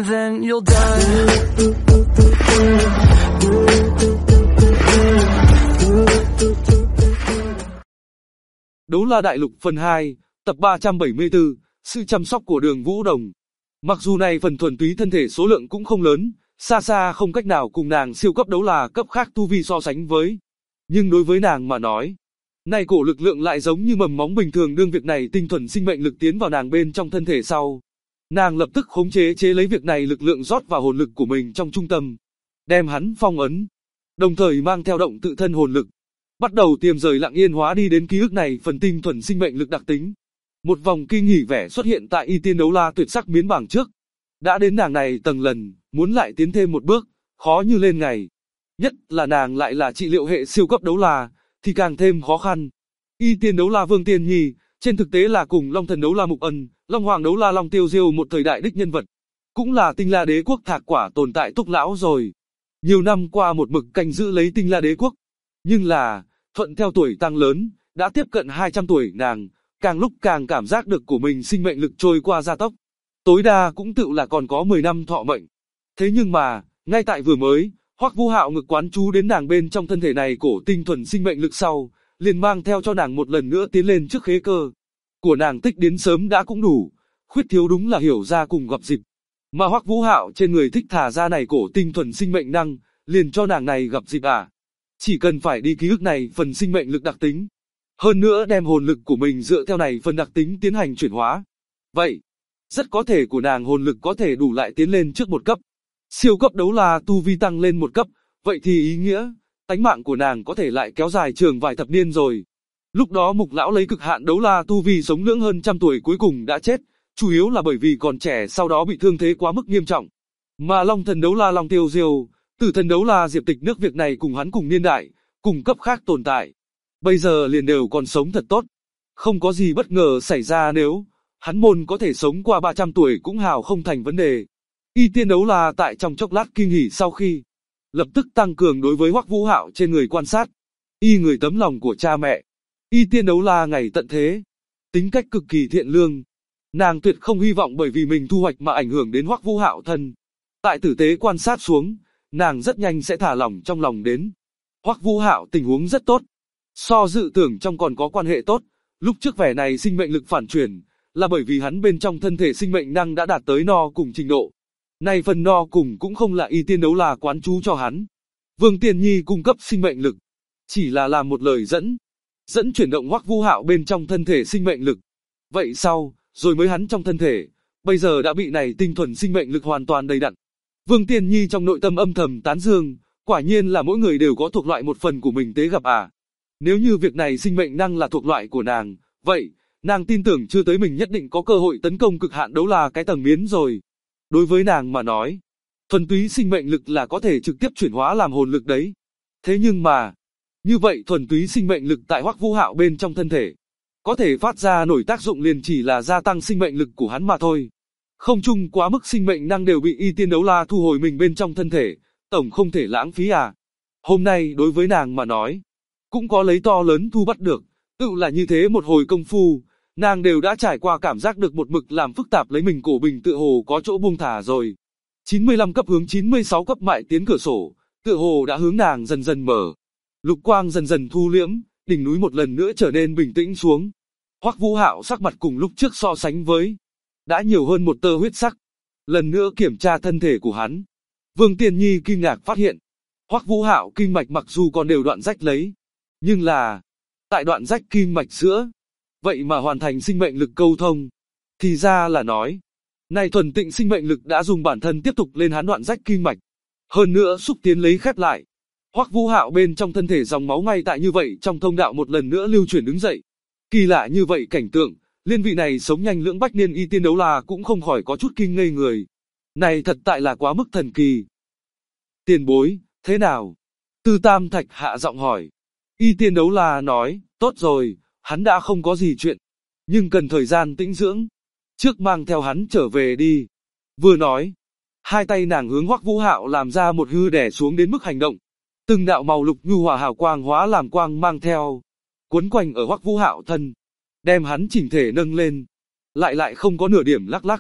and then you'll die. Đấu La Đại Lục phần 2, tập 374, sự chăm sóc của Đường Vũ Đồng. Mặc dù này phần thuần túy thân thể số lượng cũng không lớn, xa xa không cách nào cùng nàng siêu cấp đấu la cấp khác tu vi so sánh với. Nhưng đối với nàng mà nói, này cổ lực lượng lại giống như mầm móng bình thường, đương việc này tinh thuần sinh mệnh lực tiến vào nàng bên trong thân thể sau. Nàng lập tức khống chế lấy việc này lực lượng rót vào hồn lực của mình trong trung tâm, đem hắn phong ấn, đồng thời mang theo động tự thân hồn lực, bắt đầu tiềm rời lặng yên hóa đi đến ký ức này phần tinh thuần sinh mệnh lực đặc tính. Một vòng kinh hỉ vẻ xuất hiện tại Y Tiên Đấu La tuyệt sắc miến bảng trước. Đã đến nàng này tầng lần, muốn lại tiến thêm một bước, khó như lên ngày. Nhất là nàng lại là trị liệu hệ siêu cấp đấu la, thì càng thêm khó khăn. Y Tiên Đấu La Vương Tiên Nhi, trên thực tế là cùng Long Thần Đấu La Mục Ân, Long Hoàng Đấu La Long Tiêu Diêu một thời đại đích nhân vật. Cũng là Tinh La Đế Quốc thạc quả tồn tại túc lão rồi. Nhiều năm qua một mực canh giữ lấy Tinh La Đế Quốc. Nhưng là, thuận theo tuổi tăng lớn, đã tiếp cận 200 tuổi nàng, càng lúc càng cảm giác được của mình sinh mệnh lực trôi qua gia tốc. Tối đa cũng tự là còn có 10 năm thọ mệnh. Thế nhưng mà, ngay tại vừa mới, Hoắc Vũ Hạo ngực quán chú đến nàng bên trong thân thể này cổ tinh thuần sinh mệnh lực sau, liền mang theo cho nàng một lần nữa tiến lên trước khế cơ. Của nàng tích đến sớm đã cũng đủ, khuyết thiếu đúng là hiểu ra cùng gặp dịp. Mà Hoắc Vũ Hạo trên người thích thả ra này cổ tinh thuần sinh mệnh năng, liền cho nàng này gặp dịp à. Chỉ cần phải đi ký ức này phần sinh mệnh lực đặc tính. Hơn nữa đem hồn lực của mình dựa theo này phần đặc tính tiến hành chuyển hóa. Vậy, rất có thể của nàng hồn lực có thể đủ lại tiến lên trước một cấp. Siêu cấp đấu la tu vi tăng lên một cấp, vậy thì ý nghĩa, tánh mạng của nàng có thể lại kéo dài trường vài thập niên rồi. Lúc đó Mục lão lấy cực hạn đấu la tu vi sống lưỡng hơn trăm tuổi cuối cùng đã chết, chủ yếu là bởi vì còn trẻ sau đó bị thương thế quá mức nghiêm trọng. Mà Long Thần Đấu La Long Tiêu Diêu, Tử Thần Đấu La Diệp Tịch nước việc này cùng hắn cùng niên đại, cùng cấp khác tồn tại. Bây giờ liền đều còn sống thật tốt. Không có gì bất ngờ xảy ra nếu hắn môn có thể sống qua 300 tuổi cũng hào không thành vấn đề. Y Tiên Đấu La tại trong chốc lát kinh hỉ sau khi lập tức tăng cường đối với Hoắc Vũ Hạo trên người quan sát. Y người tấm lòng của cha mẹ. Y Tiên Đấu La ngày tận thế, tính cách cực kỳ thiện lương. Nàng tuyệt không hy vọng bởi vì mình thu hoạch mà ảnh hưởng đến Hoắc Vũ Hạo thân. Tại tử tế quan sát xuống, nàng rất nhanh sẽ thả lỏng trong lòng đến. Hoắc Vũ Hạo tình huống rất tốt. So dự tưởng trong còn có quan hệ tốt, lúc trước vẻ này sinh mệnh lực phản chuyển, là bởi vì hắn bên trong thân thể sinh mệnh năng đã đạt tới no cùng trình độ. Này phần no cùng cũng không là Y Tiên Đấu La quán chú cho hắn. Vương Tiên Nhi cung cấp sinh mệnh lực, chỉ là làm một lời dẫn chuyển động Hoắc Vũ Hạo bên trong thân thể sinh mệnh lực. Vậy sau, rồi mới hắn trong thân thể, bây giờ đã bị này tinh thuần sinh mệnh lực hoàn toàn đầy đặn. Vương Tiên Nhi trong nội tâm âm thầm tán dương, quả nhiên là mỗi người đều có thuộc loại một phần của mình tế gặp à. Nếu như việc này sinh mệnh năng là thuộc loại của nàng, vậy, nàng tin tưởng chưa tới mình nhất định có cơ hội tấn công cực hạn đấu la cái tầng miến rồi. Đối với nàng mà nói, thuần túy sinh mệnh lực là có thể trực tiếp chuyển hóa làm hồn lực đấy. Thế nhưng mà, như vậy thuần túy sinh mệnh lực tại Hoắc Vũ Hạo bên trong thân thể, có thể phát ra nổi tác dụng liền chỉ là gia tăng sinh mệnh lực của hắn mà thôi. Không chung quá mức sinh mệnh năng đều bị Y Tiên Đấu La thu hồi mình bên trong thân thể, tổng không thể lãng phí à. Hôm nay đối với nàng mà nói, cũng có lấy to lớn thu bắt được, tự là như thế một hồi công phu, nàng đều đã trải qua cảm giác được một mực làm phức tạp lấy mình cổ bình tựa hồ có chỗ buông thả rồi. 95 cấp hướng 96 cấp mại tiến cửa sổ, tựa hồ đã hướng nàng dần dần mở. Lục quang dần dần thu liễm, đỉnh núi một lần nữa trở nên bình tĩnh xuống. Hoắc Vũ Hạo sắc mặt cùng lúc trước so sánh với, đã nhiều hơn một tơ huyết sắc. Lần nữa kiểm tra thân thể của hắn, Vương Tiên Nhi kinh ngạc phát hiện, Hoắc Vũ Hạo kinh mạch mặc dù còn đều đoạn rách lấy, nhưng là, tại đoạn rách kinh mạch giữa, vậy mà hoàn thành sinh mệnh lực câu thông. Thì ra là nói, này thuần tịnh sinh mệnh lực đã dùng bản thân tiếp tục lên hắn đoạn rách kinh mạch. Hơn nữa xúc tiến lấy khép lại. Hoắc Vũ Hạo bên trong thân thể dòng máu ngay tại như vậy trong thông đạo một lần nữa lưu chuyển đứng dậy. Kỳ lạ như vậy cảnh tượng, liên vị này sống nhanh lưỡng bách niên Y Tiên Đấu La cũng không khỏi có chút kinh ngây người. Này thật tại là quá mức thần kỳ. Tiền bối, thế nào? Tư Tam Thạch hạ giọng hỏi. Y Tiên Đấu La nói, tốt rồi, hắn đã không có gì chuyện, nhưng cần thời gian tĩnh dưỡng. Trước mang theo hắn trở về đi. Vừa nói, hai tay nàng hướng Hoắc Vũ Hạo làm ra một hư đè xuống đến mức hành động. Từng đạo màu lục nhu hòa hào quang hóa làm quang mang theo, quấn quanh ở Hoắc Vũ Hạo thân, đem hắn chỉnh thể nâng lên, lại không có nửa điểm lắc lắc.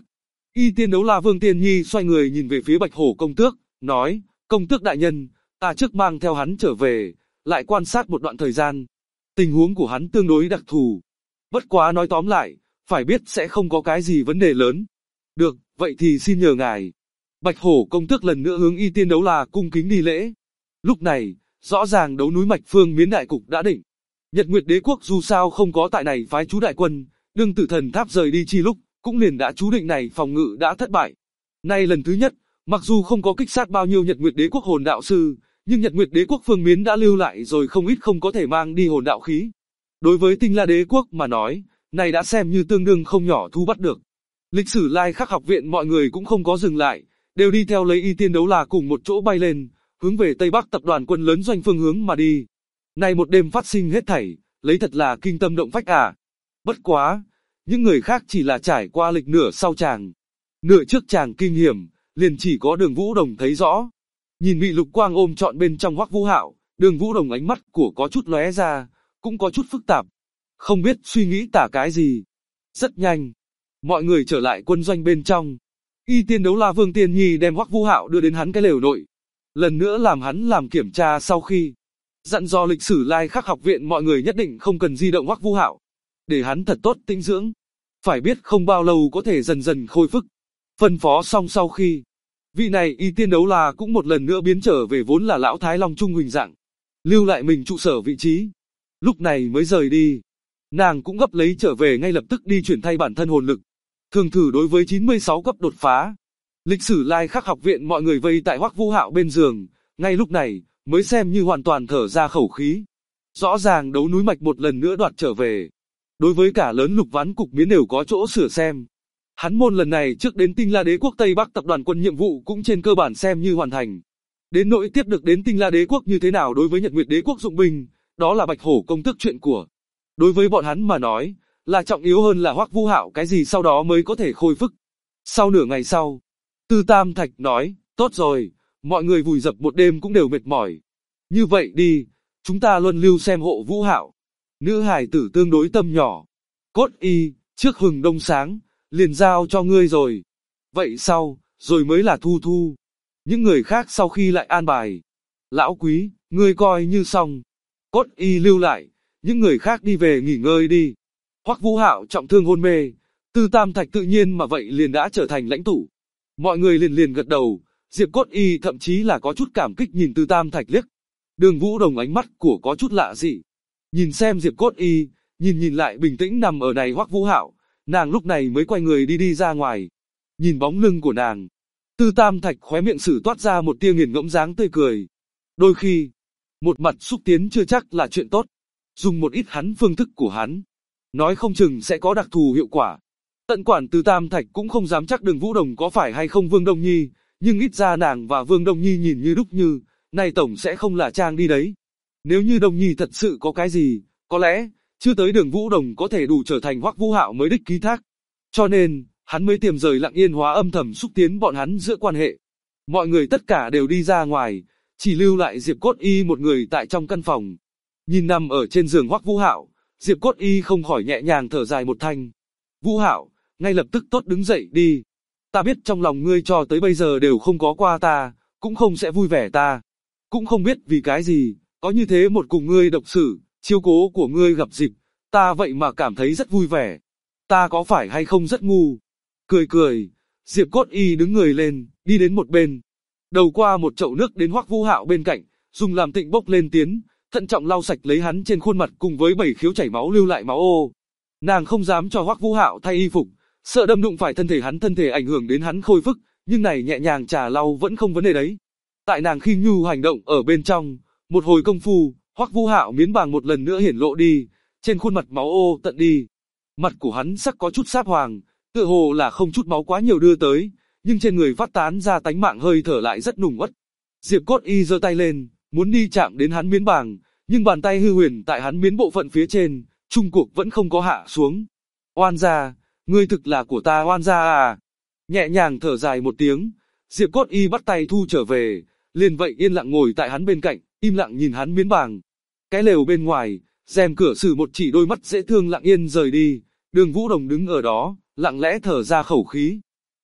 Y Tiên Đấu La Vương Tiên Nhi xoay người nhìn về phía Bạch Hổ công tước, nói, công tước đại nhân, ta trước mang theo hắn trở về, lại quan sát một đoạn thời gian. Tình huống của hắn tương đối đặc thù. Bất quá nói tóm lại, phải biết sẽ không có cái gì vấn đề lớn. Được, vậy thì xin nhờ ngài. Bạch Hổ công tước lần nữa hướng Y Tiên Đấu La cung kính đi lễ. Lúc này, rõ ràng đấu núi Mạch Phương Miến đại cục đã định. Nhật Nguyệt Đế quốc dù sao không có tại này phái chú đại quân, đương Tử Thần Tháp rời đi chi lúc, cũng liền đã chú định này phòng ngự đã thất bại. Nay lần thứ nhất, mặc dù không có kích sát bao nhiêu Nhật Nguyệt Đế quốc hồn đạo sư, nhưng Nhật Nguyệt Đế quốc Phương Miến đã lưu lại rồi không ít không có thể mang đi hồn đạo khí. Đối với Tinh La Đế quốc mà nói, này đã xem như tương đương không nhỏ thu bắt được. Lịch sử Lai Khắc học viện mọi người cũng không có dừng lại, đều đi theo lấy Y Tiên Đấu La cùng một chỗ bay lên, hướng về Tây Bắc tập đoàn quân lớn doanh phương hướng mà đi. Này một đêm phát sinh hết thảy, lấy thật là kinh tâm động phách à. Bất quá, những người khác chỉ là trải qua lịch nửa sau chàng. Nửa trước chàng kinh hiểm, liền chỉ có Đường Vũ Đồng thấy rõ. Nhìn bị lục quang ôm trọn bên trong Hoắc Vũ Hạo, Đường Vũ Đồng ánh mắt của có chút lóe ra, cũng có chút phức tạp. Không biết suy nghĩ tả cái gì. Rất nhanh, mọi người trở lại quân doanh bên trong. Y Tiên Đấu La Vương Tiên Nhi đem Hoắc Vũ Hạo đưa đến hắn cái lều nội. Lần nữa làm hắn làm kiểm tra sau khi dặn dò lịch sử Lai Khắc học viện mọi người nhất định không cần di động Hoắc Vũ Hạo, để hắn thật tốt tĩnh dưỡng. Phải biết không bao lâu có thể dần dần khôi phục. Phân phó xong sau khi, vị này Y Tiên Đấu La cũng một lần nữa biến trở về vốn là lão Thái Long Trung hình dạng, lưu lại mình trụ sở vị trí. Lúc này mới rời đi. Nàng cũng gấp lấy trở về ngay lập tức đi chuyển thay bản thân hồn lực. Thường thử đối với 96 cấp đột phá. Lịch sử Lai Khắc học viện mọi người vây tại Hoắc Vũ Hạo bên giường, ngay lúc này mới xem như hoàn toàn thở ra khẩu khí. Rõ ràng đấu núi Mạch một lần nữa đoạt trở về. Đối với cả lớn lục ván cục miến đều có chỗ sửa xem. Hắn môn lần này trước đến Tinh La Đế quốc Tây Bắc tập đoàn quân nhiệm vụ cũng trên cơ bản xem như hoàn thành. Đến nỗi tiếp được đến Tinh La Đế quốc như thế nào đối với Nhật Nguyệt Đế quốc dụng binh, đó là Bạch Hổ công tước chuyện của. Đối với bọn hắn mà nói, là trọng yếu hơn là Hoắc Vũ Hạo cái gì sau đó mới có thể khôi phục. Sau nửa ngày sau, Tư Tam Thạch nói, tốt rồi, mọi người vùi dập một đêm cũng đều mệt mỏi. Như vậy đi, chúng ta luân lưu xem hộ Vũ Hạo. Nữ hài tử tương đối tâm nhỏ. Cốt y, trước hừng đông sáng, liền giao cho ngươi rồi. Vậy sau, rồi mới là Thu Thu. Những người khác sau khi lại an bài. Lão Quý, ngươi coi như xong. Cốt y lưu lại, những người khác đi về nghỉ ngơi đi. Hoắc Vũ Hạo trọng thương hôn mê, Tư Tam Thạch tự nhiên mà vậy liền đã trở thành lãnh tụ. Mọi người liền gật đầu, Diệp Cốt y thậm chí là có chút cảm kích nhìn Tư Tam Thạch liếc. Đường Vũ Đồng ánh mắt của có chút lạ dị. Nhìn xem Diệp Cốt y, nhìn lại bình tĩnh nằm ở này Hoắc Vũ Hạo, nàng lúc này mới quay người đi ra ngoài. Nhìn bóng lưng của nàng, Tư Tam Thạch khóe miệng sử toát ra một tia nghiền ngẫm dáng tươi cười. Đôi khi, một mặt xúc tiến chưa chắc là chuyện tốt. Dùng một ít hắn phương thức của hắn, nói không chừng sẽ có đặc thù hiệu quả. Tận quản Tư Tam Thạch cũng không dám chắc Đường Vũ Đồng có phải hay không Vương Đông Nhi, nhưng ít ra nàng và Vương Đông Nhi nhìn như đúc như, này tổng sẽ không là trang đi đấy. Nếu như Đông Nhi thật sự có cái gì, có lẽ, chưa tới Đường Vũ Đồng có thể đủ trở thành Hoắc Vũ Hạo mới đích ký thác. Cho nên, hắn mới tiềm rời Lặng Yên Hóa âm thầm xúc tiến bọn hắn giữa quan hệ. Mọi người tất cả đều đi ra ngoài, chỉ lưu lại Diệp Cốt y một người tại trong căn phòng. Nhìn nằm ở trên giường Hoắc Vũ Hạo, Diệp Cốt y không khỏi nhẹ nhàng thở dài một thanh. Vũ Hạo, ngay lập tức tốt đứng dậy đi. Ta biết trong lòng ngươi cho tới bây giờ đều không có qua ta, cũng không sẽ vui vẻ ta. Cũng không biết vì cái gì, có như thế một cùng ngươi độc xử, chiếu cố của ngươi gặp dịp, ta vậy mà cảm thấy rất vui vẻ. Ta có phải hay không rất ngu? Cười, Diệp Cốt y đứng người lên, đi đến một bên. Đầu qua một chậu nước đến Hoắc Vũ Hạo bên cạnh, dùng làm tịnh bốc lên tiến, thận trọng lau sạch lấy hắn trên khuôn mặt cùng với 7 khiếu chảy máu lưu lại máu ô. Nàng không dám cho Hoắc Vũ Hạo thay y phục, sợ đâm đụng phải thân thể ảnh hưởng đến hắn khôi phục, nhưng này nhẹ nhàng trà lau vẫn không vấn đề đấy. Tại nàng khi nhu hành động ở bên trong, một hồi công phu, Hoắc Vũ Hạo miến bàng một lần nữa hiển lộ đi, trên khuôn mặt máu ô tận đi. Mặt của hắn sắc có chút sáp hoàng, tựa hồ là không chút máu quá nhiều đưa tới, nhưng trên người phát tán ra tánh mạng hơi thở lại rất nùng uất. Diệp Cốt y giơ tay lên, muốn đi chạm đến hắn miến bàng, nhưng bàn tay hư huyền tại hắn miến bộ phận phía trên, chung cuộc vẫn không có hạ xuống. Oan gia, ngươi thực là của ta oan gia à? Nhẹ nhàng thở dài một tiếng, Diệp Cốt y bắt tay thu trở về, liền vậy yên lặng ngồi tại hắn bên cạnh, im lặng nhìn hắn miến bàng. Cái lều bên ngoài, rèm cửa sử một chỉ đôi mắt dễ thương lặng yên rời đi, Đường Vũ Đồng đứng ở đó, lặng lẽ thở ra khẩu khí.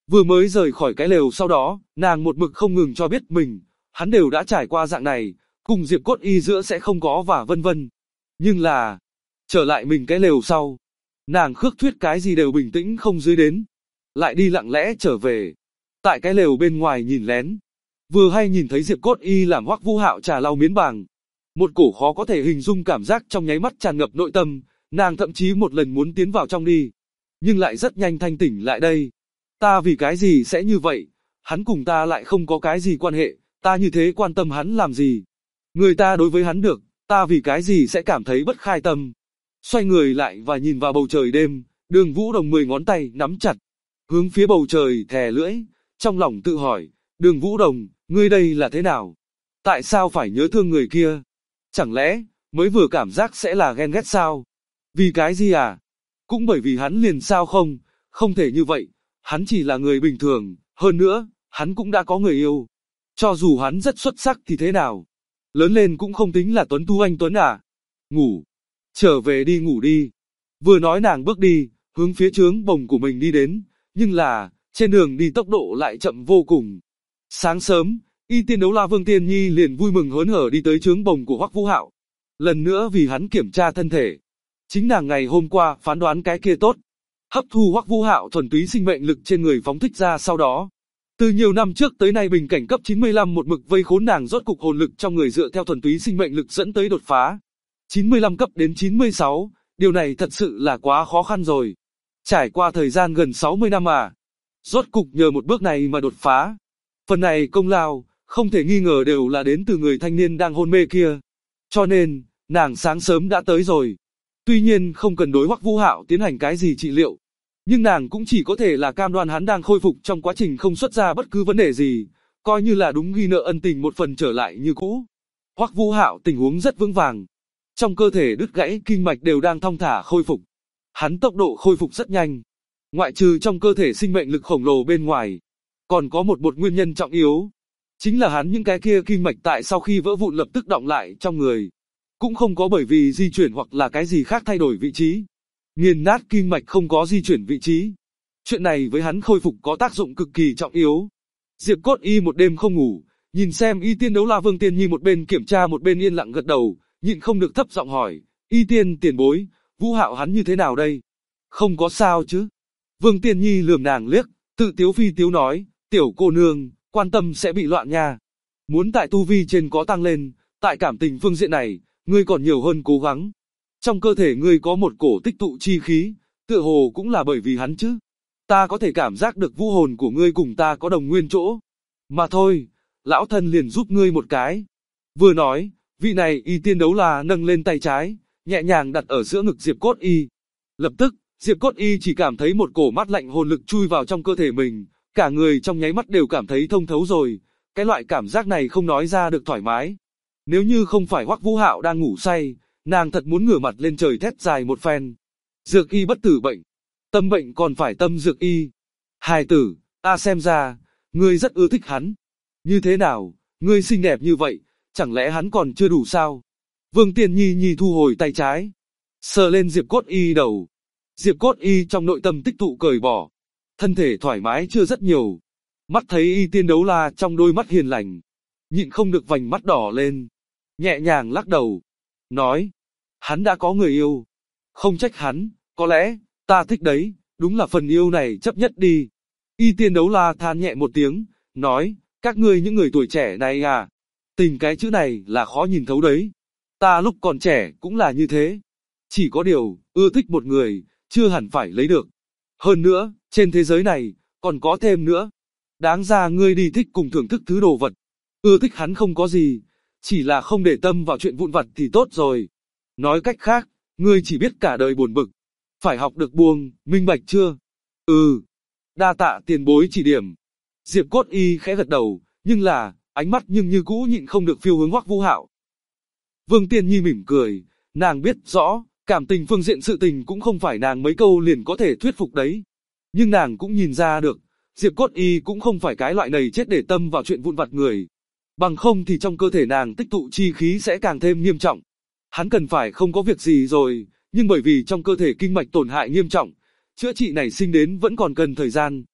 Vừa mới rời khỏi cái lều sau đó, nàng một mực không ngừng cho biết mình, hắn đều đã trải qua dạng này, cùng Diệp Cốt Y giữa sẽ không có và vân vân. Nhưng là, trở lại mình cái lều sau, nàng khước thuyết cái gì đều bình tĩnh không dưới đến, lại đi lặng lẽ trở về. Tại cái lều bên ngoài nhìn lén, vừa hay nhìn thấy Diệp Cốt Y làm Hoắc Vũ Hạo trà lau miến bàng. Một cổ khó có thể hình dung cảm giác trong nháy mắt tràn ngập nội tâm, nàng thậm chí một lần muốn tiến vào trong đi, nhưng lại rất nhanh thanh tỉnh lại đây. Ta vì cái gì sẽ như vậy? Hắn cùng ta lại không có cái gì quan hệ, ta như thế quan tâm hắn làm gì? Người ta đối với hắn được, ta vì cái gì sẽ cảm thấy bất khai tâm? Xoay người lại và nhìn vào bầu trời đêm, Đường Vũ Đồng 10 ngón tay nắm chặt, hướng phía bầu trời thè lưỡi, trong lòng tự hỏi, Đường Vũ Đồng, ngươi đây là thế nào? Tại sao phải nhớ thương người kia? Chẳng lẽ, mới vừa cảm giác sẽ là ghen ghét sao? Vì cái gì à? Cũng bởi vì hắn liền sao không? Không thể như vậy, hắn chỉ là người bình thường, hơn nữa, hắn cũng đã có người yêu. Cho dù hắn rất xuất sắc thì thế nào? Lớn lên cũng không tính là tuấn tú anh tuấn à? Ngủ. Trở về đi ngủ đi. Vừa nói nàng bước đi, hướng phía trướng bồng của mình đi đến, nhưng là, trên đường đi tốc độ lại chậm vô cùng. Sáng sớm, Y Tiên Đấu La Vương Tiên Nhi liền vui mừng hớn hở đi tới trướng bồng của Hoắc Vũ Hạo. Lần nữa vì hắn kiểm tra thân thể. Chính nàng ngày hôm qua phán đoán cái kia tốt. Hấp thu Hoắc Vũ Hạo thuần túy sinh mệnh lực trên người phóng thích ra sau đó. Từ nhiều năm trước tới nay bình cảnh cấp 95 một mực vây khốn nàng rốt cục hồn lực trong người dựa theo thuần túy sinh mệnh lực dẫn tới đột phá. 95 cấp đến 96, điều này thật sự là quá khó khăn rồi. Trải qua thời gian gần 60 năm à. Rốt cục nhờ một bước này mà đột phá. Phần này công lao, không thể nghi ngờ đều là đến từ người thanh niên đang hôn mê kia. Cho nên, nàng sáng sớm đã tới rồi. Tuy nhiên không cần đối Hoắc Vũ Hạo tiến hành cái gì trị liệu. Nhưng nàng cũng chỉ có thể là cam đoan hắn đang khôi phục trong quá trình không xuất ra bất cứ vấn đề gì, coi như là đúng ghi nợ ân tình một phần trở lại như cũ. Hoắc Vũ Hạo tình huống rất vững vàng. Trong cơ thể đứt gãy kinh mạch đều đang thong thả khôi phục. Hắn tốc độ khôi phục rất nhanh. Ngoại trừ trong cơ thể sinh mệnh lực khổng lồ bên ngoài, còn có một nguyên nhân trọng yếu. Chính là hắn những cái kia kinh mạch tại sau khi vỡ vụn lập tức đọng lại trong người. Cũng không có bởi vì di chuyển hoặc là cái gì khác thay đổi vị trí. Nghiền nát kinh mạch không có di chuyển vị trí. Chuyện này với hắn khôi phục có tác dụng cực kỳ trọng yếu. Diệp Cốt Y một đêm không ngủ, nhìn xem Y Tiên Đấu La Vương Tiên Nhi một bên kiểm tra một bên yên lặng gật đầu, nhịn không được thấp giọng hỏi, Y Tiên tiền bối, Vũ Hạo hắn như thế nào đây? Không có sao chứ? Vương Tiên Nhi lườm nàng liếc, tự tiếu phi tiếu nói, tiểu cô nương, quan tâm sẽ bị loạn nha. Muốn tại tu vi trên có tăng lên, tại cảm tình phương diện này, ngươi còn nhiều hơn cố gắng. Trong cơ thể ngươi có một cổ tích tụ chi khí, tựa hồ cũng là bởi vì hắn chứ. Ta có thể cảm giác được vũ hồn của ngươi cùng ta có đồng nguyên chỗ. Mà thôi, lão thân liền giúp ngươi một cái. Vừa nói, vị này Y Tiên Đấu La nâng lên tay trái, nhẹ nhàng đặt ở giữa ngực Diệp Cốt Y. Lập tức, Diệp Cốt Y chỉ cảm thấy một cổ mát lạnh hồn lực chui vào trong cơ thể mình, cả người trong nháy mắt đều cảm thấy thông thấu rồi. Cái loại cảm giác này không nói ra được thoải mái. Nếu như không phải Hoắc Vũ Hạo đang ngủ say, nàng thật muốn ngửa mặt lên trời thét dài một phen. Dược y bất tử bệnh, tâm bệnh còn phải tâm dược y. Hài tử, ta xem ra, ngươi rất ưa thích hắn. Như thế nào, ngươi xinh đẹp như vậy, chẳng lẽ hắn còn chưa đủ sao? Vương Tiên Nhi thu hồi tay trái, sờ lên Diệp Cốt Y đầu. Diệp Cốt Y trong nội tâm tích tụ cởi bỏ, thân thể thoải mái chưa rất nhiều. Mắt thấy Y Tiên Đấu La trong đôi mắt hiền lành, nhịn không được vành mắt đỏ lên, nhẹ nhàng lắc đầu, nói, hắn đã có người yêu, không trách hắn, có lẽ, ta thích đấy, đúng là phần yêu này chấp nhất đi. Y Tiên Đấu La than nhẹ một tiếng, nói, các ngươi những người tuổi trẻ này à, tình cái chữ này là khó nhìn thấu đấy. Ta lúc còn trẻ cũng là như thế. Chỉ có điều, ưa thích một người, chưa hẳn phải lấy được. Hơn nữa, trên thế giới này, còn có thêm nữa. Đáng ra ngươi đi thích cùng thưởng thức thứ đồ vật. Ưa thích hắn không có gì, chỉ là không để tâm vào chuyện vụn vặt thì tốt rồi. Nói cách khác, ngươi chỉ biết cả đời buồn bực. Phải học được buông, minh bạch chưa? Ừ. Đa tạ tiền bối chỉ điểm. Diệp Cốt Y khẽ gật đầu, nhưng là, ánh mắt nhưng như cũ nhịn không được phiêu hướng Hoắc Vũ Hạo. Vương Tiên Nhi mỉm cười, nàng biết rõ, cảm tình phương diện sự tình cũng không phải nàng mấy câu liền có thể thuyết phục đấy. Nhưng nàng cũng nhìn ra được, Diệp Cốt Y cũng không phải cái loại này chết để tâm vào chuyện vụn vặt người. Bằng không thì trong cơ thể nàng tích tụ chi khí sẽ càng thêm nghiêm trọng. Hắn cần phải không có việc gì rồi, nhưng bởi vì trong cơ thể kinh mạch tổn hại nghiêm trọng, chữa trị này sinh đến vẫn còn cần thời gian.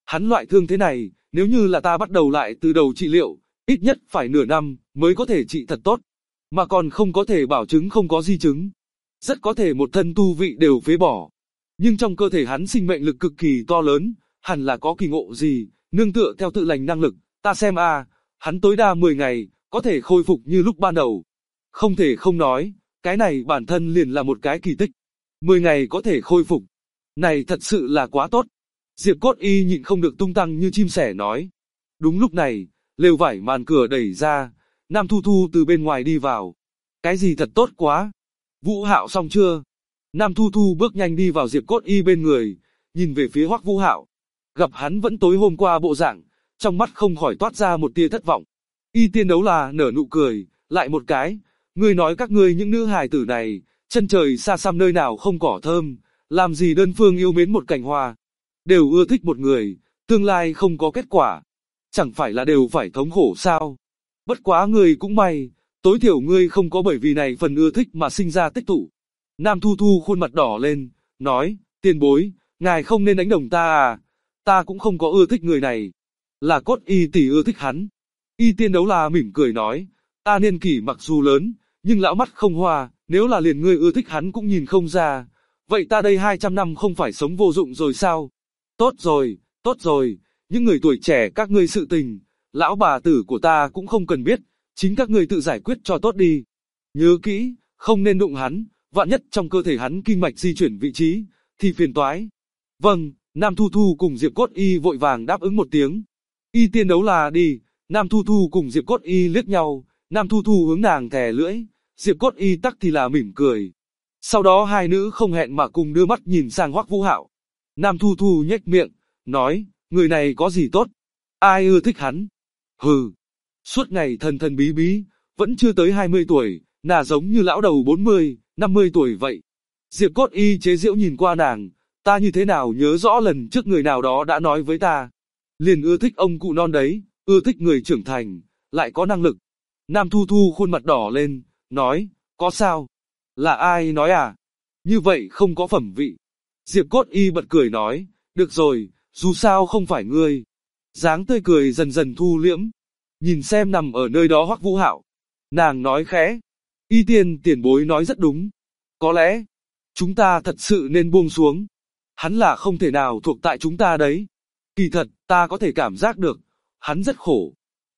Hắn loại thương thế này, nếu như là ta bắt đầu lại từ đầu trị liệu, ít nhất phải nửa năm mới có thể trị thật tốt, mà còn không có thể bảo chứng không có di chứng. Rất có thể một thân tu vị đều phế bỏ. Nhưng trong cơ thể hắn sinh mệnh lực cực kỳ to lớn, hẳn là có kỳ ngộ gì, nương tựa theo tự lành năng lực, ta xem hắn tối đa 10 ngày, có thể khôi phục như lúc ban đầu. Không thể không nói, cái này bản thân liền là một cái kỳ tích. 10 ngày có thể khôi phục. Này thật sự là quá tốt. Diệp Cốt Y nhịn không được tung tăng như chim sẻ nói. Đúng lúc này, lều vải màn cửa đẩy ra, Nam Thu Thu từ bên ngoài đi vào. Cái gì thật tốt quá. Vũ Hạo xong chưa? Nam Thu Thu bước nhanh đi vào Diệp Cốt Y bên người, nhìn về phía Hoắc Vũ Hạo. Gặp hắn vẫn tối hôm qua bộ dạng, trong mắt không khỏi toát ra một tia thất vọng. Y Tiên Đấu là nở nụ cười, lại một cái. Ngươi nói các ngươi những nữ hài tử này, chân trời xa xăm nơi nào không cỏ thơm, làm gì đơn phương yêu mến một cành hoa. Đều ưa thích một người, tương lai không có kết quả. Chẳng phải là đều phải thống khổ sao? Bất quá ngươi cũng may, tối thiểu ngươi không có bởi vì này phần ưa thích mà sinh ra tích tụ. Nam Thu Thu khuôn mặt đỏ lên, nói, tiền bối, ngài không nên đánh đồng ta ta cũng không có ưa thích người này. Là Cốt Y tỷ ưa thích hắn. Y Tiên Đấu là mỉm cười nói, ta niên kỷ mặc dù lớn, nhưng lão mắt không hoa, nếu là liền ngươi ưa thích hắn cũng nhìn không ra. Vậy ta đây 200 năm không phải sống vô dụng rồi sao? Tốt rồi, những người tuổi trẻ các ngươi sự tình, lão bà tử của ta cũng không cần biết, chính các ngươi tự giải quyết cho tốt đi. Nhớ kỹ, không nên đụng hắn, vạn nhất trong cơ thể hắn kinh mạch di chuyển vị trí, thì phiền toái. Vâng, Nam Thu Thu cùng Diệp Cốt Y vội vàng đáp ứng một tiếng. Y Tiên Đấu là đi, Nam Thu Thu cùng Diệp Cốt Y liếc nhau, Nam Thu Thu hướng nàng thè lưỡi, Diệp Cốt Y tắc thì là mỉm cười. Sau đó hai nữ không hẹn mà cùng đưa mắt nhìn sang Hoắc Vũ Hạo. Nam Thu Thu nhếch miệng, nói, người này có gì tốt? Ai ưa thích hắn? Hừ, suốt ngày thần thần bí bí, vẫn chưa tới 20 tuổi, nà giống như lão đầu 40, 50 tuổi vậy. Diệp Cốt Y chế giễu nhìn qua nàng, ta như thế nào nhớ rõ lần trước người nào đó đã nói với ta. Liền ưa thích ông cụ non đấy, ưa thích người trưởng thành, lại có năng lực. Nam Thu Thu khuôn mặt đỏ lên, nói, có sao? Là ai nói à? Như vậy không có phẩm vị. Diệp Cốt Y bật cười nói, được rồi, dù sao không phải ngươi. Dáng tươi cười dần dần thu liễm. Nhìn xem nằm ở nơi đó Hoắc Vũ Hạo. Nàng nói khẽ, Y Tiên tiền bối nói rất đúng. Có lẽ, chúng ta thật sự nên buông xuống. Hắn là không thể nào thuộc tại chúng ta đấy. Kỳ thật, ta có thể cảm giác được, hắn rất khổ.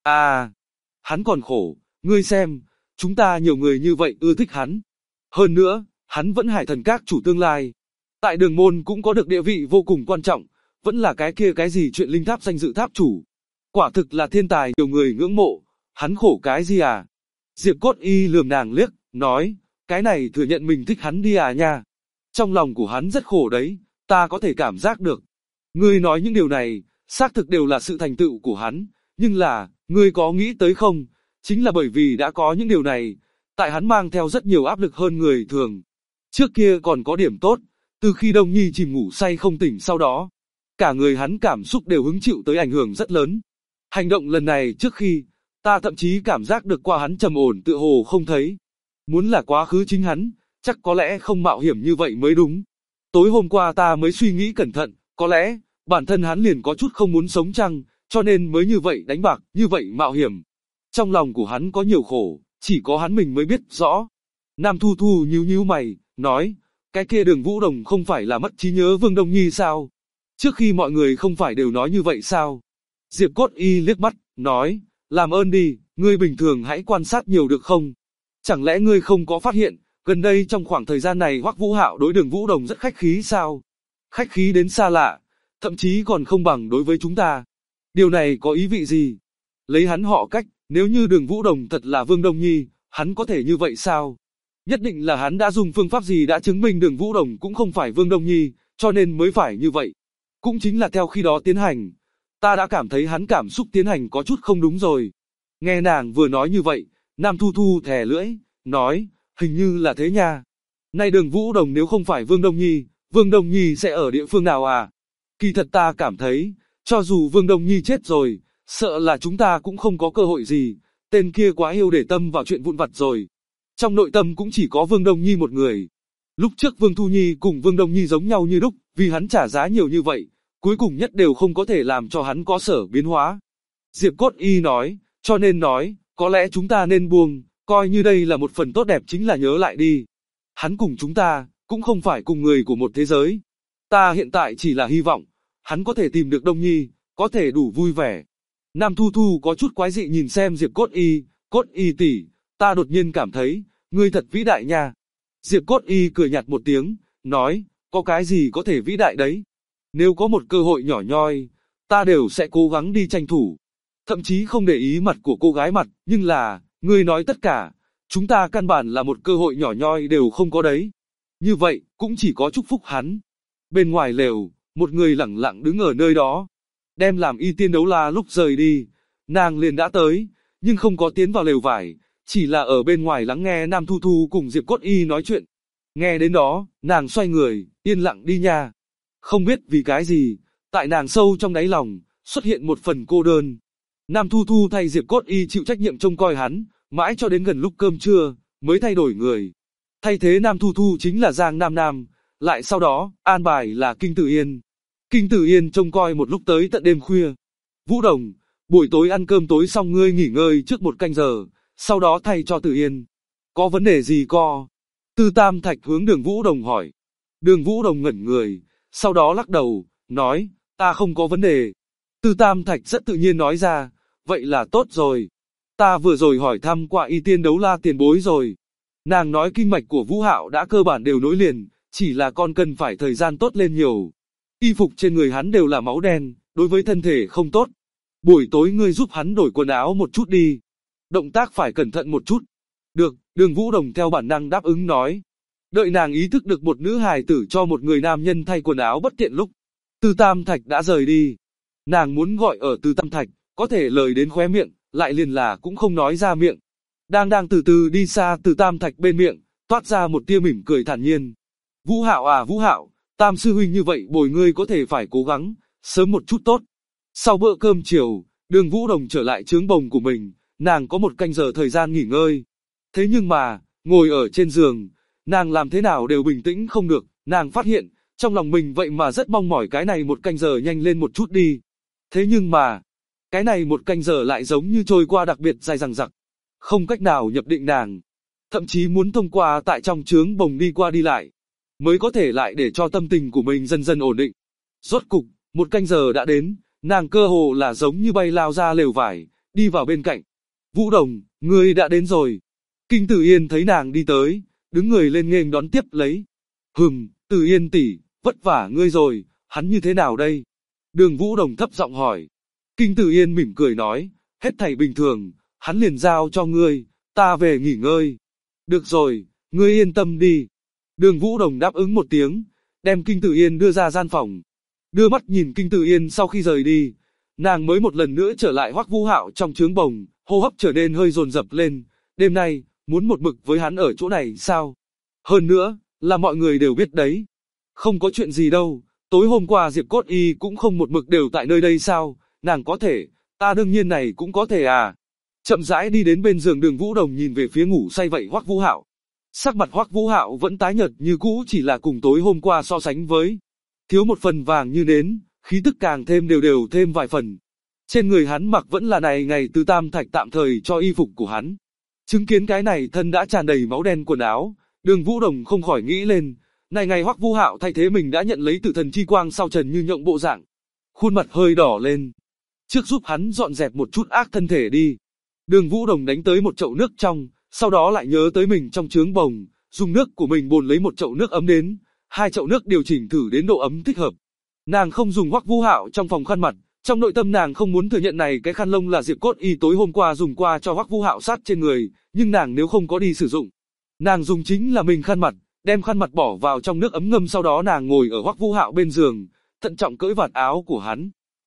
Hắn còn khổ, ngươi xem, chúng ta nhiều người như vậy ưa thích hắn. Hơn nữa, hắn vẫn Hải Thần Các chủ tương lai. Tại Đường Môn cũng có được địa vị vô cùng quan trọng, vẫn là cái kia cái gì chuyện linh tháp danh dự tháp chủ. Quả thực là thiên tài nhiều người ngưỡng mộ, hắn khổ cái gì à? Diệp Cốt Y lườm nàng liếc, nói, cái này thừa nhận mình thích hắn đi à nha. Trong lòng của hắn rất khổ đấy, ta có thể cảm giác được. Ngươi nói những điều này, xác thực đều là sự thành tựu của hắn, nhưng là, ngươi có nghĩ tới không? Chính là bởi vì đã có những điều này, tại hắn mang theo rất nhiều áp lực hơn người thường. Trước kia còn có điểm tốt, từ khi Đông Nhi chìm ngủ say không tỉnh sau đó, cả người hắn cảm xúc đều hứng chịu tới ảnh hưởng rất lớn. Hành động lần này trước khi, ta thậm chí cảm giác được qua hắn trầm ổn tựa hồ không thấy. Muốn là quá khứ chính hắn, chắc có lẽ không mạo hiểm như vậy mới đúng. Tối hôm qua ta mới suy nghĩ cẩn thận, có lẽ, bản thân hắn liền có chút không muốn sống chăng, cho nên mới như vậy đánh bạc, như vậy mạo hiểm. Trong lòng của hắn có nhiều khổ, chỉ có hắn mình mới biết rõ. Nam Thu Thu nhíu nhíu mày, nói, cái kia Đường Vũ Đồng không phải là mất trí nhớ Vương Đông Nhi sao? Trước khi mọi người không phải đều nói như vậy sao? Diệp Cốt Y liếc mắt, nói, làm ơn đi, ngươi bình thường hãy quan sát nhiều được không? Chẳng lẽ ngươi không có phát hiện, gần đây trong khoảng thời gian này Hoắc Vũ Hạo đối Đường Vũ Đồng rất khách khí sao? Khách khí đến xa lạ, thậm chí còn không bằng đối với chúng ta. Điều này có ý vị gì? Lấy hắn họ Cách, nếu như Đường Vũ Đồng thật là Vương Đông Nhi, hắn có thể như vậy sao? Nhất định là hắn đã dùng phương pháp gì đã chứng minh Đường Vũ Đồng cũng không phải Vương Đông Nhi, cho nên mới phải như vậy. Cũng chính là theo khi đó tiến hành, ta đã cảm thấy hắn cảm xúc tiến hành có chút không đúng rồi. Nghe nàng vừa nói như vậy, Nam Thu Thu thè lưỡi, nói, hình như là thế nha. Nay Đường Vũ Đồng nếu không phải Vương Đông Nhi sẽ ở địa phương nào à? Kỳ thật ta cảm thấy, cho dù Vương Đông Nhi chết rồi, sợ là chúng ta cũng không có cơ hội gì, tên kia quá yêu để tâm vào chuyện vụn vặt rồi. Trong nội tâm cũng chỉ có Vương Đông Nhi một người. Lúc trước Vương Thu Nhi cùng Vương Đông Nhi giống nhau như đúc, vì hắn trả giá nhiều như vậy, cuối cùng nhất đều không có thể làm cho hắn có sở biến hóa. Diệp Cốt Y nói, cho nên nói, có lẽ chúng ta nên buông, coi như đây là một phần tốt đẹp chính là nhớ lại đi. Hắn cùng chúng ta, cũng không phải cùng người của một thế giới. Ta hiện tại chỉ là hy vọng, hắn có thể tìm được Đông Nhi, có thể đủ vui vẻ. Nam Thu Thu có chút quái dị nhìn xem Diệp Cốt Y tỷ, ta đột nhiên cảm thấy, ngươi thật vĩ đại nha. Diệp Cốt Y cười nhạt một tiếng, nói, có cái gì có thể vĩ đại đấy. Nếu có một cơ hội nhỏ nhoi, ta đều sẽ cố gắng đi tranh thủ. Thậm chí không để ý mặt của cô gái mặt, nhưng là, ngươi nói tất cả, chúng ta căn bản là một cơ hội nhỏ nhoi đều không có đấy. Như vậy, cũng chỉ có chúc phúc hắn. Bên ngoài lều, một người lẳng lặng đứng ở nơi đó. Đem làm Y Tiên Đấu La lúc rời đi, nàng liền đã tới, nhưng không có tiến vào lều vải, chỉ là ở bên ngoài lắng nghe Nam Thu Thu cùng Diệp Cốt Y nói chuyện. Nghe đến đó, nàng xoay người, yên lặng đi nha. Không biết vì cái gì, tại nàng sâu trong đáy lòng, xuất hiện một phần cô đơn. Nam Thu Thu thay Diệp Cốt Y chịu trách nhiệm trông coi hắn, mãi cho đến gần lúc cơm trưa, mới thay đổi người. Thay thế Nam Thu Thu chính là Giang Nam Nam, lại sau đó, an bài là Kinh Tử Yên. Kinh Tử Yên trông coi một lúc tới tận đêm khuya. Vũ Đồng, buổi tối ăn cơm tối xong ngươi nghỉ ngơi trước 1 canh giờ, sau đó thay cho Tử Yên. Có vấn đề gì co? Tư Tam Thạch hướng Đường Vũ Đồng hỏi. Đường Vũ Đồng ngẩn người, sau đó lắc đầu, nói, ta không có vấn đề. Tư Tam Thạch rất tự nhiên nói ra, vậy là tốt rồi. Ta vừa rồi hỏi thăm qua Y Tiên Đấu La tiền bối rồi. Nàng nói kinh mạch của Vũ Hạo đã cơ bản đều nối liền, chỉ là con cần phải thời gian tốt lên nhiều. Y phục trên người hắn đều là máu đen, đối với thân thể không tốt. Buổi tối ngươi giúp hắn đổi quần áo một chút đi. Động tác phải cẩn thận một chút. Được, Đường Vũ Đồng theo bản năng đáp ứng nói. Đợi nàng ý thức được một nữ hài tử cho một người nam nhân thay quần áo bất tiện lúc. Tư Tam Thạch đã rời đi. Nàng muốn gọi ở Tư Tam Thạch, có thể lời đến khóe miệng, lại liền là cũng không nói ra miệng. Đang từ từ đi xa Tư Tam Thạch bên miệng, toát ra một tia mỉm cười thản nhiên. Vũ Hạo à Vũ Hạo, Tam sư huynh như vậy bồi ngươi có thể phải cố gắng, sớm một chút tốt. Sau bữa cơm chiều, Đường Vũ Đồng trở lại trướng bồng của mình, nàng có 1 canh giờ thời gian nghỉ ngơi. Thế nhưng mà, ngồi ở trên giường, nàng làm thế nào đều bình tĩnh không được, nàng phát hiện, trong lòng mình vậy mà rất mong mỏi cái này 1 canh giờ nhanh lên một chút đi. Thế nhưng mà, cái này 1 canh giờ lại giống như trôi qua đặc biệt dài dằng dặc, không cách nào nhập định nàng. Thậm chí muốn thông qua tại trong trướng bồng đi qua đi lại, mới có thể lại để cho tâm tình của mình dần dần ổn định. Rốt cục, 1 canh giờ đã đến, nàng cơ hồ là giống như bay lao ra lều vải, đi vào bên cạnh. Vũ Đồng, ngươi đã đến rồi. Kinh Tử Yên thấy nàng đi tới, đứng người lên nghênh đón tiếp lấy. Tử Yên tỷ, vất vả ngươi rồi, hắn như thế nào đây? Đường Vũ Đồng thấp giọng hỏi. Kinh Tử Yên mỉm cười nói, hết thảy bình thường, hắn liền giao cho ngươi, ta về nghỉ ngơi. Được rồi, ngươi yên tâm đi. Đường Vũ Đồng đáp ứng một tiếng, đem Kinh Tử Yên đưa ra gian phòng. Đưa mắt nhìn Kinh Tử Yên sau khi rời đi, nàng mới một lần nữa trở lại Hoắc Vũ Hạo trong trướng bồng, hô hấp trở nên hơi dồn dập lên. Đêm nay, muốn một mực với hắn ở chỗ này sao? Hơn nữa, là mọi người đều biết đấy. Không có chuyện gì đâu, tối hôm qua Diệp Cốt Y cũng không một mực đều tại nơi đây sao? Nàng có thể, ta đương nhiên này cũng có thể à. Chậm rãi đi đến bên giường Đường Vũ Đồng nhìn về phía ngủ say vậy Hoắc Vũ Hạo. Sắc mặt Hoắc Vũ Hạo vẫn tái nhợt như cũ, chỉ là cùng tối hôm qua so sánh với, thiếu một phần vàng như nến, khí tức càng thêm đều thêm vài phần. Trên người hắn mặc vẫn là này ngày Tư Tam Thạch tạm thời cho y phục của hắn. Chứng kiến cái này thân đã tràn đầy máu đen quần áo, Đường Vũ Đồng không khỏi nghĩ lên, này ngày Hoắc Vũ Hạo thay thế mình đã nhận lấy Tử Thần Chi Quang sau Trần Như Nhộng bộ dạng. Khuôn mặt hơi đỏ lên. Trước giúp hắn dọn dẹp một chút ác thân thể đi. Đường Vũ Đồng đánh tới một chậu nước trong, sau đó lại nhớ tới mình trong trướng bồng, dùng nước của mình bồn lấy một chậu nước ấm đến, 2 chậu nước điều chỉnh thử đến độ ấm thích hợp. Nàng không dùng Hoắc Vũ Hạo trong phòng khăn mặt, trong nội tâm nàng không muốn thừa nhận này cái khăn lông là Diệp Cốt Y tối hôm qua dùng qua cho Hoắc Vũ Hạo sát trên người, nhưng nàng nếu không có đi sử dụng, nàng dùng chính là mình khăn mặt, đem khăn mặt bỏ vào trong nước ấm ngâm, sau đó nàng ngồi ở Hoắc Vũ Hạo bên giường, thận trọng cởi vạt áo của hắn.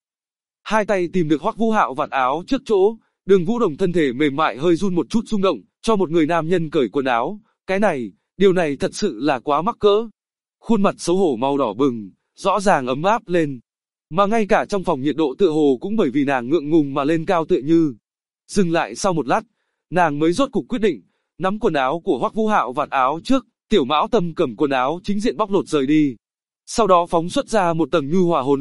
Hai tay tìm được Hoắc Vũ Hạo vạt áo trước chỗ, Đường Vũ Đồng thân thể mềm mại hơi run một chút rung động, cho một người nam nhân cởi quần áo, cái này, điều này thật sự là quá mắc cỡ. Khuôn mặt xấu hổ màu đỏ bừng, rõ ràng ấm áp lên. Mà ngay cả trong phòng nhiệt độ tựa hồ cũng bởi vì nàng ngượng ngùng mà lên cao tựa như. Dừng lại sau một lát, nàng mới rốt cục quyết định, nắm quần áo của Hoắc Vũ Hạo vạt áo trước, Tiểu Mão Tâm cầm quần áo chính diện bóc lột rời đi. Sau đó phóng xuất ra một tầng nhu hòa hồn lực,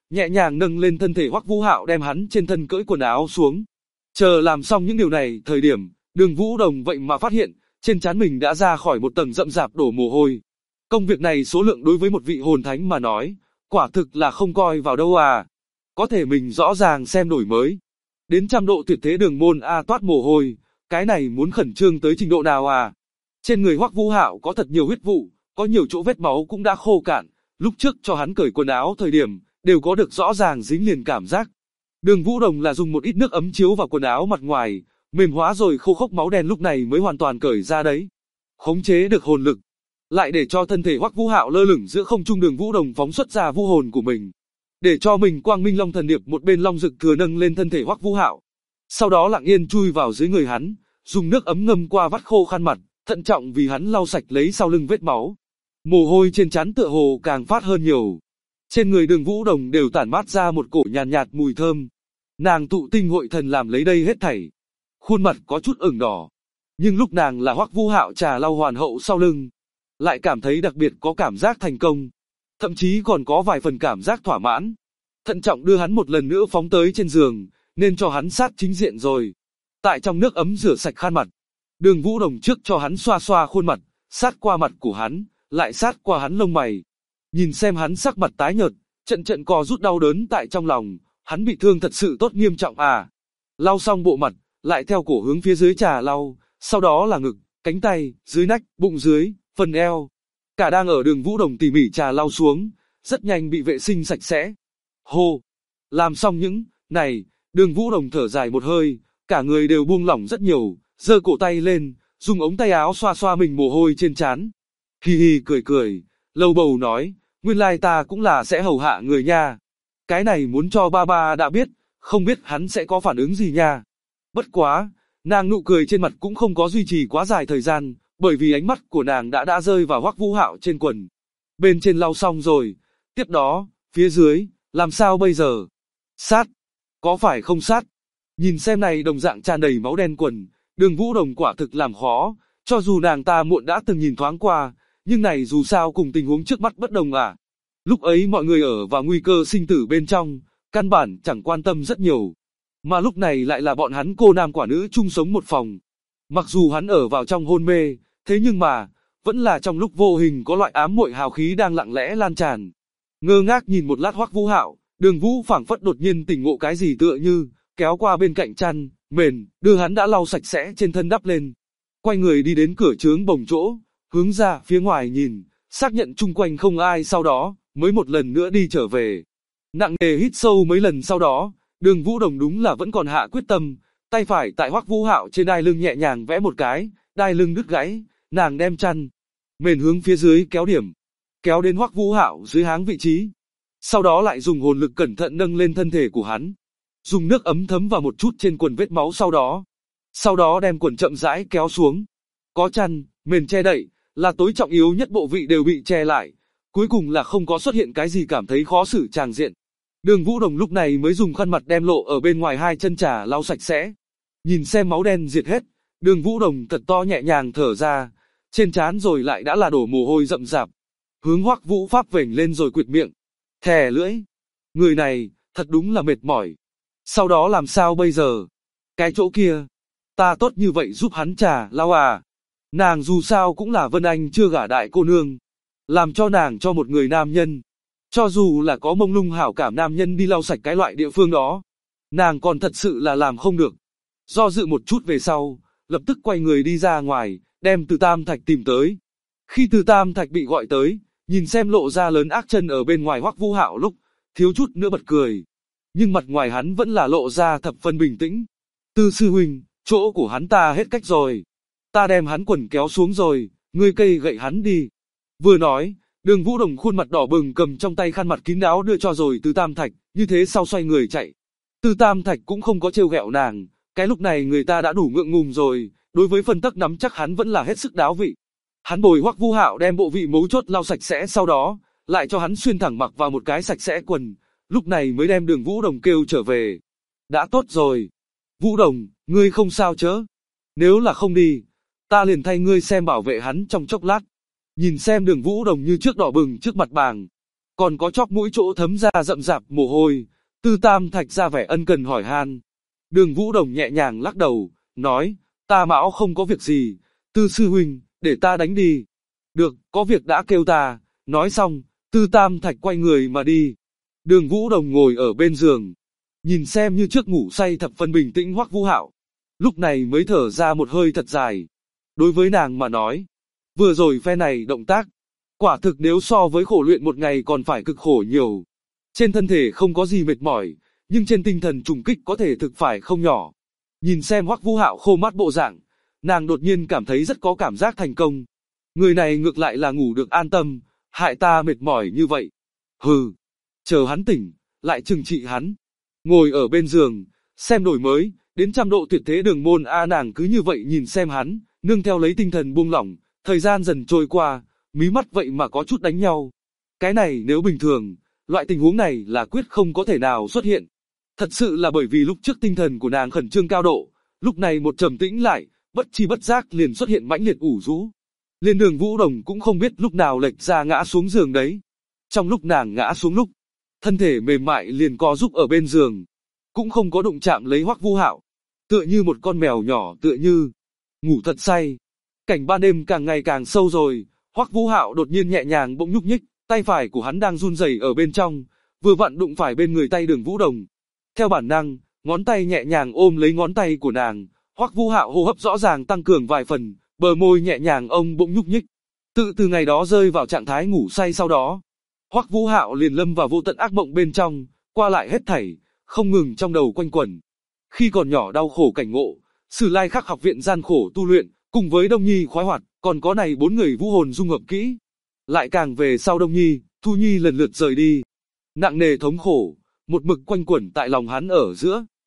nhẹ nhàng nâng lên thân thể Hoắc Vũ Hạo đem hắn trên thân cởi quần áo xuống. Chờ làm xong những điều này, thời điểm, Đường Vũ Đồng vậy mà phát hiện, trên trán mình đã ra khỏi một tầng rậm rạp đổ mồ hôi. Công việc này số lượng đối với một vị hồn thánh mà nói, quả thực là không coi vào đâu à. Có thể mình rõ ràng xem đổi mới. Đến trăm độ tuyệt thế đường môn toát mồ hôi, cái này muốn khẩn trương tới trình độ nào à. Trên người Hoắc Vũ Hạo có thật nhiều huyết vụ, có nhiều chỗ vết máu cũng đã khô cạn, lúc trước cho hắn cởi quần áo thời điểm, đều có được rõ ràng dính liền cảm giác. Đường Vũ Đồng là dùng một ít nước ấm chiếu vào quần áo mặt ngoài, mềm hóa rồi khô khốc máu đen lúc này mới hoàn toàn cởi ra đấy. Khống chế được hồn lực, lại để cho thân thể Hoắc Vũ Hạo lơ lửng giữa không trung, Đường Vũ Đồng phóng xuất ra vu hồn của mình, để cho mình Quang Minh Long Thần Điệp một bên long rực thừa nâng lên thân thể Hoắc Vũ Hạo. Sau đó lặng yên chui vào dưới người hắn, dùng nước ấm ngâm qua vắt khô khăn mặt, thận trọng vì hắn lau sạch lấy sau lưng vết máu. Mồ hôi trên trán tựa hồ càng phát hơn nhiều. Trên người Đường Vũ Đồng đều tản mát ra một cổ nhàn nhạt mùi thơm. Nàng tụ tinh hội thần làm lấy đây hết thảy. Khuôn mặt có chút ửng đỏ, nhưng lúc nàng là Hoắc Vũ Hạo trà lau hoàn hậu sau lưng, lại cảm thấy đặc biệt có cảm giác thành công, thậm chí còn có vài phần cảm giác thỏa mãn. Thận trọng đưa hắn một lần nữa phóng tới trên giường, nên cho hắn sát chính diện rồi. Tại trong nước ấm rửa sạch khăn mặt, Đường Vũ Đồng trước cho hắn xoa xoa khuôn mặt, sát qua mặt của hắn, lại sát qua hắn lông mày. Nhìn xem hắn sắc mặt tái nhợt, trận trận co rút đau đớn tại trong lòng, hắn bị thương thật sự tốt nghiêm trọng à. Lau xong bộ mặt, lại theo cổ hướng phía dưới trà lau, sau đó là ngực, cánh tay, dưới nách, bụng dưới, phần eo. Cả đang ở Đường Vũ Đồng tỉ mỉ trà lau xuống, rất nhanh bị vệ sinh sạch sẽ. Hô! Làm xong những này, Đường Vũ Đồng thở dài một hơi, cả người đều buông lỏng rất nhiều, giơ cổ tay lên, dùng ống tay áo xoa xoa mình mồ hôi trên trán. Hi hi cười cười, lầu bầu nói, nguyên lai ta cũng là sẽ hầu hạ người nha. Cái này muốn cho ba ba đã biết, không biết hắn sẽ có phản ứng gì nha. Bất quá, nàng nụ cười trên mặt cũng không có duy trì quá dài thời gian, bởi vì ánh mắt của nàng đã rơi vào Hoắc Vũ Hạo trên quần. Bên trên lau xong rồi, tiếp đó, phía dưới, làm sao bây giờ? Sát? Có phải không sát? Nhìn xem này đồng dạng tràn đầy máu đen quần, Đường Vũ Đồng quả thực làm khó, cho dù nàng ta muộn đã từng nhìn thoáng qua, nhưng này dù sao cùng tình huống trước mắt bất đồng à. Lúc ấy mọi người ở vào nguy cơ sinh tử bên trong, căn bản chẳng quan tâm rất nhiều. Mà lúc này lại là bọn hắn cô nam quả nữ chung sống một phòng. Mặc dù hắn ở vào trong hôn mê, thế nhưng mà, vẫn là trong lúc vô hình có loại ám muội hào khí đang lặng lẽ lan tràn. Ngơ ngác nhìn một lát Hoắc Vũ Hạo, Đường Vũ phảng phất đột nhiên tỉnh ngộ cái gì tựa như, kéo qua bên cạnh chăn, mền, đưa hắn đã lau sạch sẽ trên thân đắp lên. Quay người đi đến cửa trướng bồng chỗ, hướng ra phía ngoài nhìn, xác nhận chung quanh không ai sau đó, mới một lần nữa đi trở về. Nặng nề hít sâu mấy lần sau đó, Đường Vũ Đồng đúng là vẫn còn hạ quyết tâm, tay phải tại Hoắc Vũ Hạo trên đai lưng nhẹ nhàng vẽ một cái, đai lưng đứt gãy, nàng đem chăn, mền hướng phía dưới kéo điểm, kéo đến Hoắc Vũ Hạo dưới háng vị trí. Sau đó lại dùng hồn lực cẩn thận nâng lên thân thể của hắn, dùng nước ấm thấm vào một chút trên quần vết máu sau đó đem quần chậm rãi kéo xuống. Có chăn, mền che đậy, là tối trọng yếu nhất bộ vị đều bị che lại, cuối cùng là không có xuất hiện cái gì cảm thấy khó xử tràng diện. Đường Vũ Đồng lúc này mới dùng khăn mặt đem lộ ở bên ngoài hai chân trà lau sạch sẽ. Nhìn xem máu đen diệt hết, Đường Vũ Đồng thật to nhẹ nhàng thở ra, trên trán rồi lại đã là đổ mồ hôi rậm rạp. Hướng Hoắc Vũ Pháp vểnh lên rồi quệt miệng, thè lưỡi. Người này, thật đúng là mệt mỏi. Sau đó làm sao bây giờ? Cái chỗ kia, ta tốt như vậy giúp hắn trà lau à? Nàng dù sao cũng là Vân Anh chưa gả đại cô nương, làm cho nàng cho một người nam nhân, cho dù là có mông lung hảo cảm nam nhân đi lau sạch cái loại địa phương đó, nàng còn thật sự là làm không được. Do dự một chút về sau, lập tức quay người đi ra ngoài, đem Từ Tam Thạch tìm tới. Khi Từ Tam Thạch bị gọi tới, nhìn xem lộ ra lớn ác chân ở bên ngoài Hoắc Vũ Hạo lúc, thiếu chút nữa bật cười. Nhưng mặt ngoài hắn vẫn là lộ ra thập phần bình tĩnh. Từ sư huynh, chỗ của hắn ta hết cách rồi. Ta đem hắn quần kéo xuống rồi, ngươi cây gậy hắn đi. Vừa nói, Đường Vũ Đồng khuôn mặt đỏ bừng cầm trong tay khăn mặt kín đáo đưa cho rồi Từ Tam Thạch, như thế sau xoay người chạy. Từ Tam Thạch cũng không có trêu ghẹo nàng, cái lúc này người ta đã đủ ngượng ngùng rồi, đối với phân tắc nắm chắc hắn vẫn là hết sức đáo vị. Hắn bồi Hoắc Vũ Hạo đem bộ vị mấu chốt lau sạch sẽ sau đó, lại cho hắn xuyên thẳng mặc vào một cái sạch sẽ quần, lúc này mới đem Đường Vũ Đồng kêu trở về. Đã tốt rồi. Vũ Đồng, ngươi không sao chớ? Nếu là không đi, ta liền thay ngươi xem bảo vệ hắn trong chốc lát. Nhìn xem Đường Vũ Đồng như trước đỏ bừng trước mặt bàng. còn có chóp mũi chỗ thấm ra rậm rạp mồ hôi. Tư Tam Thạch ra vẻ ân cần hỏi han. Đường Vũ Đồng nhẹ nhàng lắc đầu, nói, ta mão không có việc gì, Tư sư huynh, để ta đánh đi. Được, có việc đã kêu ta. Nói xong, Tư Tam Thạch quay người mà đi. Đường Vũ Đồng ngồi ở bên giường, nhìn xem như trước ngủ say thập phần bình tĩnh Hoắc Vũ Hạo. Lúc này mới thở ra một hơi thật dài. Đối với nàng mà nói, vừa rồi phe này động tác, quả thực nếu so với khổ luyện một ngày còn phải cực khổ nhiều. Trên thân thể không có gì mệt mỏi, nhưng trên tinh thần trùng kích có thể thực phải không nhỏ. Nhìn xem Hoắc Vũ Hạo khô mắt bộ dạng, nàng đột nhiên cảm thấy rất có cảm giác thành công. Người này ngược lại là ngủ được an tâm, hại ta mệt mỏi như vậy. Hừ, chờ hắn tỉnh, lại trừng trị hắn. Ngồi ở bên giường, xem đổi mới, đến 100 độ tuyệt thế đường môn a nàng cứ như vậy nhìn xem hắn, nương theo lấy tinh thần buông lỏng, thời gian dần trôi qua, mí mắt vậy mà có chút đánh nhau. Cái này nếu bình thường, loại tình huống này là quyết không có thể nào xuất hiện. Thật sự là bởi vì lúc trước tinh thần của nàng khẩn trương cao độ, lúc này một trầm tĩnh lại, bất chi bất giác liền xuất hiện mãnh liệt ủ rũ. Liên Đường Vũ Đồng cũng không biết lúc nào lệch ra ngã xuống giường đấy. Trong lúc nàng ngã xuống lúc, thân thể mềm mại liền co giúp ở bên giường, cũng không có đụng chạm lấy Hoắc Vũ Hạo, tựa như một con mèo nhỏ tựa như ngủ thật say. Cảnh ban đêm càng ngày càng sâu rồi, Hoắc Vũ Hạo đột nhiên nhẹ nhàng bỗng nhúc nhích, tay phải của hắn đang run rẩy ở bên trong, vừa vặn đụng phải bên người tay Đường Vũ Đồng. Theo bản năng, ngón tay nhẹ nhàng ôm lấy ngón tay của nàng, Hoắc Vũ Hạo hô hấp rõ ràng tăng cường vài phần, bờ môi nhẹ nhàng ông bỗng nhúc nhích. Từ ngày đó rơi vào trạng thái ngủ say sau đó, Hoắc Vũ Hạo liền lâm vào vô tận ác mộng bên trong, qua lại hết thảy, không ngừng trong đầu quanh quẩn. Khi còn nhỏ đau khổ cảnh ngộ, Sử Lai Khắc học viện gian khổ tu luyện, cùng với Đông Nhi khoái hoạt, còn có này 4 người vũ hồn dung hợp kỹ. Lại càng về sau Đông Nhi, Thu Nhi lần lượt rời đi. Nặng nề thống khổ, một mực quanh quẩn tại lòng hắn ở giữa.